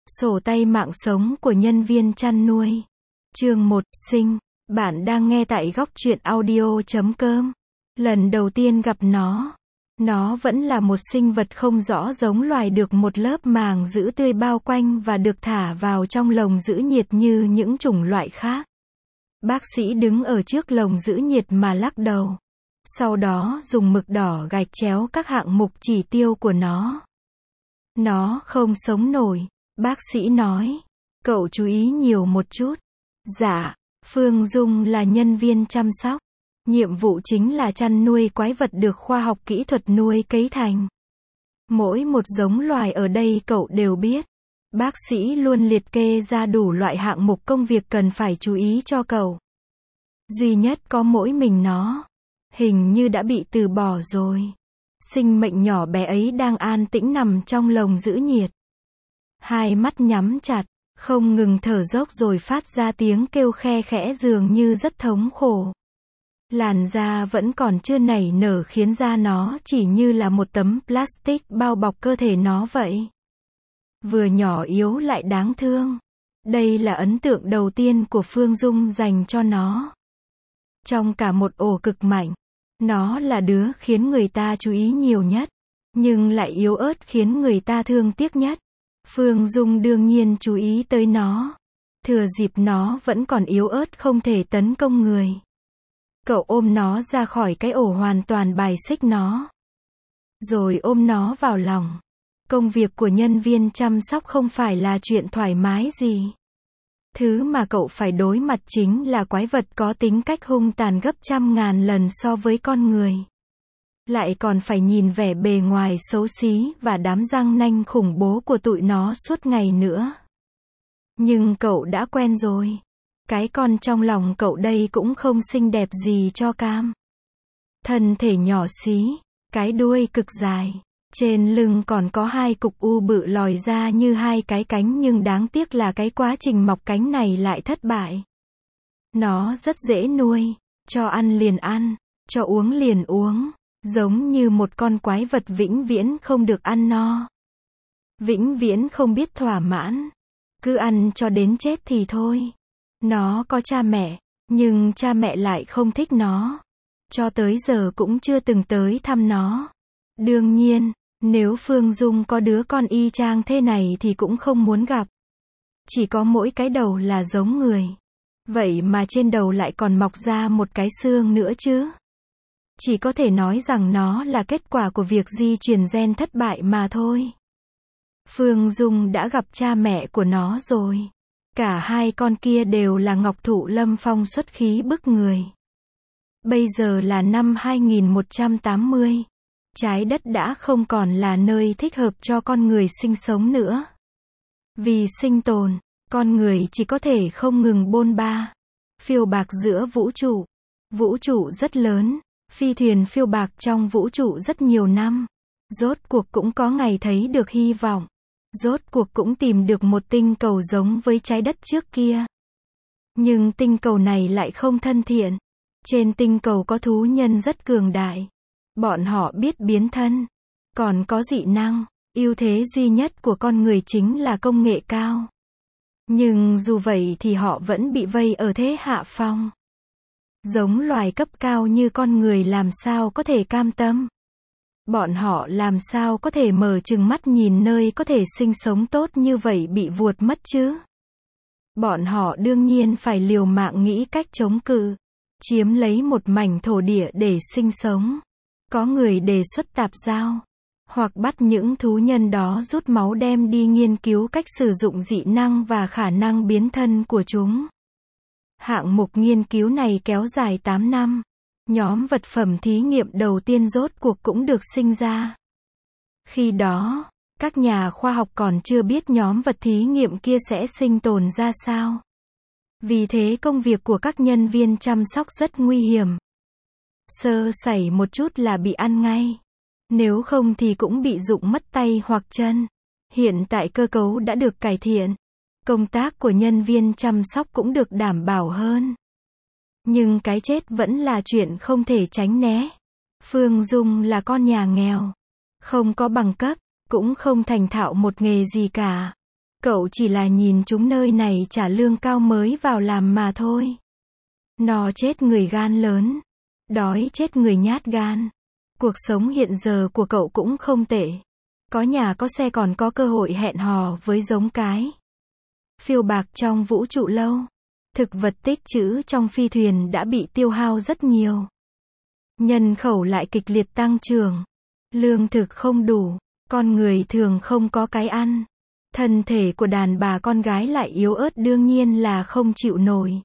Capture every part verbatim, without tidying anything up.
Sổ tay mạng sống của nhân viên chăn nuôi. Chương một, sinh. Bạn đang nghe tại góc truyện audio chấm com. Lần đầu tiên gặp nó, nó vẫn là một sinh vật không rõ giống loài được một lớp màng giữ tươi bao quanh và được thả vào trong lồng giữ nhiệt như những chủng loại khác. Bác sĩ đứng ở trước lồng giữ nhiệt mà lắc đầu. Sau đó dùng mực đỏ gạch chéo các hạng mục chỉ tiêu của nó. Nó không sống nổi, bác sĩ nói. Cậu chú ý nhiều một chút. Dạ, Phương Dung là nhân viên chăm sóc. Nhiệm vụ chính là chăn nuôi quái vật được khoa học kỹ thuật nuôi cấy thành. Mỗi một giống loài ở đây cậu đều biết. Bác sĩ luôn liệt kê ra đủ loại hạng mục công việc cần phải chú ý cho cậu. Duy nhất có mỗi mình nó. Hình như đã bị từ bỏ rồi. Sinh mệnh nhỏ bé ấy đang an tĩnh nằm trong lồng giữ nhiệt. Hai mắt nhắm chặt, không ngừng thở dốc rồi phát ra tiếng kêu khe khẽ dường như rất thống khổ. Làn da vẫn còn chưa nảy nở khiến da nó chỉ như là một tấm plastic bao bọc cơ thể nó vậy. Vừa nhỏ yếu lại đáng thương. Đây là ấn tượng đầu tiên của Phương Dung dành cho nó. Trong cả một ổ cực mạnh, nó là đứa khiến người ta chú ý nhiều nhất, nhưng lại yếu ớt khiến người ta thương tiếc nhất. Phương Dung đương nhiên chú ý tới nó. Thừa dịp nó vẫn còn yếu ớt không thể tấn công người. Cậu ôm nó ra khỏi cái ổ hoàn toàn bài xích nó. Rồi ôm nó vào lòng. Công việc của nhân viên chăm sóc không phải là chuyện thoải mái gì. Thứ mà cậu phải đối mặt chính là quái vật có tính cách hung tàn gấp trăm ngàn lần so với con người. Lại còn phải nhìn vẻ bề ngoài xấu xí và đám răng nanh khủng bố của tụi nó suốt ngày nữa. Nhưng cậu đã quen rồi. Cái con trong lòng cậu đây cũng không xinh đẹp gì cho cam. Thân thể nhỏ xí, cái đuôi cực dài. Trên lưng còn có hai cục u bự lòi ra như hai cái cánh nhưng đáng tiếc là cái quá trình mọc cánh này lại thất bại. Nó rất dễ nuôi, cho ăn liền ăn, cho uống liền uống, giống như một con quái vật vĩnh viễn không được ăn no. Vĩnh viễn không biết thỏa mãn, cứ ăn cho đến chết thì thôi. Nó có cha mẹ, nhưng cha mẹ lại không thích nó. Cho tới giờ cũng chưa từng tới thăm nó. Đương nhiên, nếu Phương Dung có đứa con y chang thế này thì cũng không muốn gặp. Chỉ có mỗi cái đầu là giống người. Vậy mà trên đầu lại còn mọc ra một cái xương nữa chứ. Chỉ có thể nói rằng nó là kết quả của việc di truyền gen thất bại mà thôi. Phương Dung đã gặp cha mẹ của nó rồi. Cả hai con kia đều là ngọc thụ lâm phong xuất khí bức người. Bây giờ là năm hai nghìn một trăm tám mươi. Trái đất đã không còn là nơi thích hợp cho con người sinh sống nữa. Vì sinh tồn, con người chỉ có thể không ngừng bôn ba, phiêu bạc giữa vũ trụ. Vũ trụ rất lớn, phi thuyền phiêu bạc trong vũ trụ rất nhiều năm. Rốt cuộc cũng có ngày thấy được hy vọng. Rốt cuộc cũng tìm được một tinh cầu giống với trái đất trước kia. Nhưng tinh cầu này lại không thân thiện. Trên tinh cầu có thú nhân rất cường đại. Bọn họ biết biến thân. Còn có dị năng. Ưu thế duy nhất của con người chính là công nghệ cao. Nhưng dù vậy thì họ vẫn bị vây ở thế hạ phong. Giống loài cấp cao như con người làm sao có thể cam tâm. Bọn họ làm sao có thể mở trừng mắt nhìn nơi có thể sinh sống tốt như vậy bị vuột mất chứ. Bọn họ đương nhiên phải liều mạng nghĩ cách chống cự. Chiếm lấy một mảnh thổ địa để sinh sống. Có người đề xuất tạp giao. Hoặc bắt những thú nhân đó rút máu đem đi nghiên cứu cách sử dụng dị năng và khả năng biến thân của chúng. Hạng mục nghiên cứu này kéo dài tám năm. Nhóm vật phẩm thí nghiệm đầu tiên rốt cuộc cũng được sinh ra. Khi đó, các nhà khoa học còn chưa biết nhóm vật thí nghiệm kia sẽ sinh tồn ra sao. Vì thế công việc của các nhân viên chăm sóc rất nguy hiểm. Sơ sẩy một chút là bị ăn ngay. Nếu không thì cũng bị rụng mất tay hoặc chân. Hiện tại cơ cấu đã được cải thiện. Công tác của nhân viên chăm sóc cũng được đảm bảo hơn. Nhưng cái chết vẫn là chuyện không thể tránh né. Phương Dung là con nhà nghèo. Không có bằng cấp, cũng không thành thạo một nghề gì cả. Cậu chỉ là nhìn chúng nơi này trả lương cao mới vào làm mà thôi. No chết người gan lớn. Đói chết người nhát gan. Cuộc sống hiện giờ của cậu cũng không tệ. Có nhà có xe còn có cơ hội hẹn hò với giống cái. Phiêu bạc trong vũ trụ lâu. Thực vật tích trữ trong phi thuyền đã bị tiêu hao rất nhiều. Nhân khẩu lại kịch liệt tăng trưởng. Lương thực không đủ. Con người thường không có cái ăn. Thân thể của đàn bà con gái lại yếu ớt đương nhiên là không chịu nổi.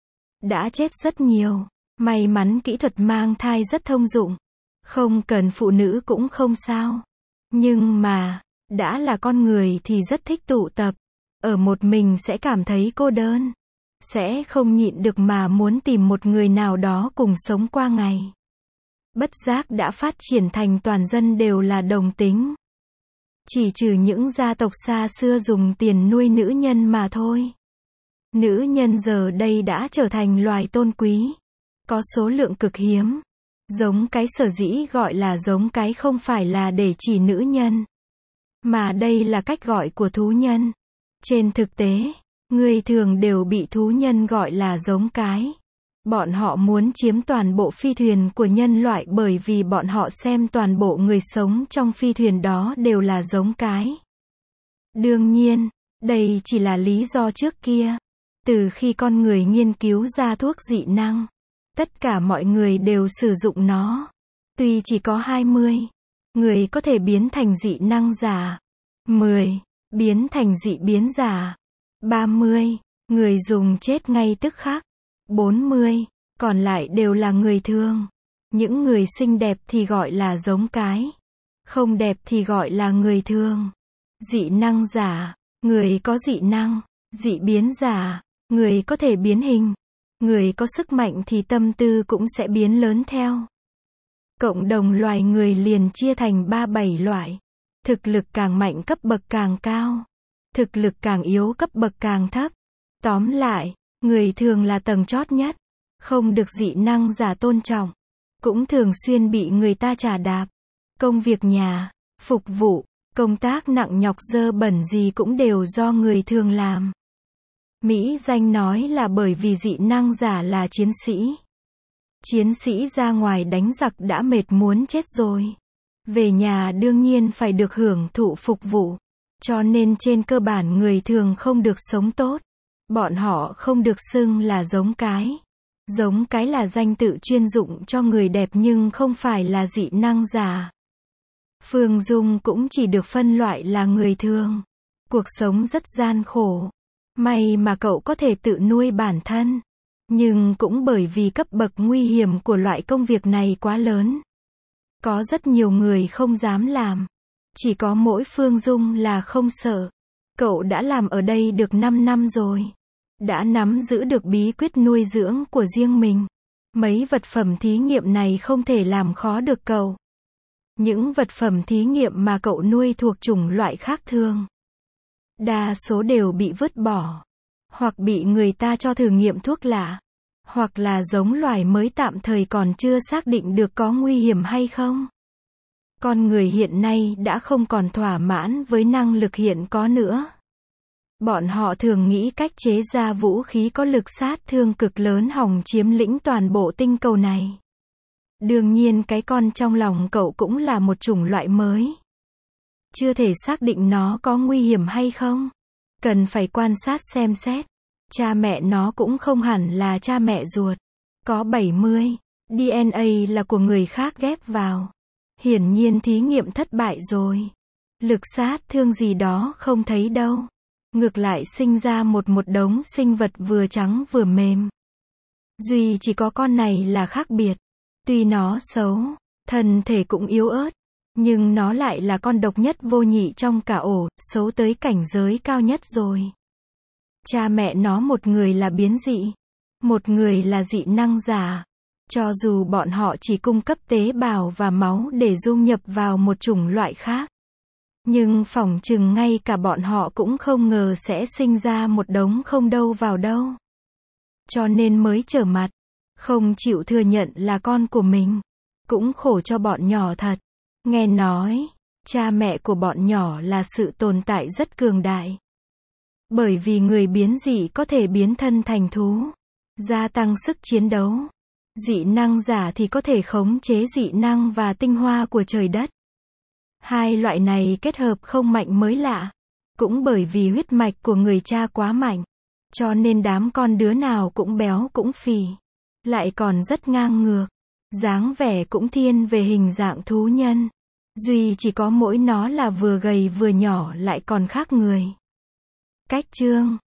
Đã chết rất nhiều. May mắn kỹ thuật mang thai rất thông dụng. Không cần phụ nữ cũng không sao. Nhưng mà, đã là con người thì rất thích tụ tập. Ở một mình sẽ cảm thấy cô đơn. Sẽ không nhịn được mà muốn tìm một người nào đó cùng sống qua ngày. Bất giác đã phát triển thành toàn dân đều là đồng tính. Chỉ trừ những gia tộc xa xưa dùng tiền nuôi nữ nhân mà thôi. Nữ nhân giờ đây đã trở thành loài tôn quý. Có số lượng cực hiếm. Giống cái sở dĩ gọi là giống cái không phải là để chỉ nữ nhân. Mà đây là cách gọi của thú nhân. Trên thực tế, người thường đều bị thú nhân gọi là giống cái. Bọn họ muốn chiếm toàn bộ phi thuyền của nhân loại bởi vì bọn họ xem toàn bộ người sống trong phi thuyền đó đều là giống cái. Đương nhiên, đây chỉ là lý do trước kia. Từ khi con người nghiên cứu ra thuốc dị năng, tất cả mọi người đều sử dụng nó. Tuy chỉ có hai mươi người có thể biến thành dị năng giả, mười biến thành dị biến giả, ba mươi người dùng chết ngay tức khắc, bốn mươi còn lại đều là người thường. Những người xinh đẹp thì gọi là giống cái, không đẹp thì gọi là người thường. Dị năng giả, người có dị năng. Dị biến giả, người có thể biến hình. Người có sức mạnh thì tâm tư cũng sẽ biến lớn theo. Cộng đồng loài người liền chia thành ba bảy loại. Thực lực càng mạnh cấp bậc càng cao. Thực lực càng yếu cấp bậc càng thấp. Tóm lại, người thường là tầng chót nhất. Không được dị năng giả tôn trọng. Cũng thường xuyên bị người ta chà đạp. Công việc nhà, phục vụ, công tác nặng nhọc dơ bẩn gì cũng đều do người thường làm. Mỹ danh nói là bởi vì dị năng giả là chiến sĩ. Chiến sĩ ra ngoài đánh giặc đã mệt muốn chết rồi. Về nhà đương nhiên phải được hưởng thụ phục vụ. Cho nên trên cơ bản người thường không được sống tốt. Bọn họ không được xưng là giống cái. Giống cái là danh tự chuyên dụng cho người đẹp nhưng không phải là dị năng giả. Phương Dung cũng chỉ được phân loại là người thường. Cuộc sống rất gian khổ. May mà cậu có thể tự nuôi bản thân. Nhưng cũng bởi vì cấp bậc nguy hiểm của loại công việc này quá lớn. Có rất nhiều người không dám làm. Chỉ có mỗi Phương Dung là không sợ. Cậu đã làm ở đây được năm năm rồi. Đã nắm giữ được bí quyết nuôi dưỡng của riêng mình. Mấy vật phẩm thí nghiệm này không thể làm khó được cậu. Những vật phẩm thí nghiệm mà cậu nuôi thuộc chủng loại khác thường. Đa số đều bị vứt bỏ. Hoặc bị người ta cho thử nghiệm thuốc lạ. Hoặc là giống loài mới tạm thời còn chưa xác định được có nguy hiểm hay không. Con người hiện nay đã không còn thỏa mãn với năng lực hiện có nữa. Bọn họ thường nghĩ cách chế ra vũ khí có lực sát thương cực lớn hòng chiếm lĩnh toàn bộ tinh cầu này. Đương nhiên cái con trong lòng cậu cũng là một chủng loại mới. Chưa thể xác định nó có nguy hiểm hay không. Cần phải quan sát xem xét. Cha mẹ nó cũng không hẳn là cha mẹ ruột. Có bảy mươi. đê en a là của người khác ghép vào. Hiển nhiên thí nghiệm thất bại rồi. Lực sát thương gì đó không thấy đâu. Ngược lại sinh ra một một đống sinh vật vừa trắng vừa mềm. Duy chỉ có con này là khác biệt. Tuy nó xấu, thân thể cũng yếu ớt, nhưng nó lại là con độc nhất vô nhị trong cả ổ, xấu tới cảnh giới cao nhất rồi. Cha mẹ nó một người là biến dị, một người là dị năng giả. Cho dù bọn họ chỉ cung cấp tế bào và máu để dung nhập vào một chủng loại khác. Nhưng phỏng chừng ngay cả bọn họ cũng không ngờ sẽ sinh ra một đống không đâu vào đâu. Cho nên mới trở mặt, không chịu thừa nhận là con của mình. Cũng khổ cho bọn nhỏ thật. Nghe nói, cha mẹ của bọn nhỏ là sự tồn tại rất cường đại. Bởi vì người biến dị có thể biến thân thành thú, gia tăng sức chiến đấu. Dị năng giả thì có thể khống chế dị năng và tinh hoa của trời đất. Hai loại này kết hợp không mạnh mới lạ. Cũng bởi vì huyết mạch của người cha quá mạnh, cho nên đám con đứa nào cũng béo cũng phì, lại còn rất ngang ngược. Dáng vẻ cũng thiên về hình dạng thú nhân. Duy chỉ có mỗi nó là vừa gầy vừa nhỏ lại còn khác người. Cách chương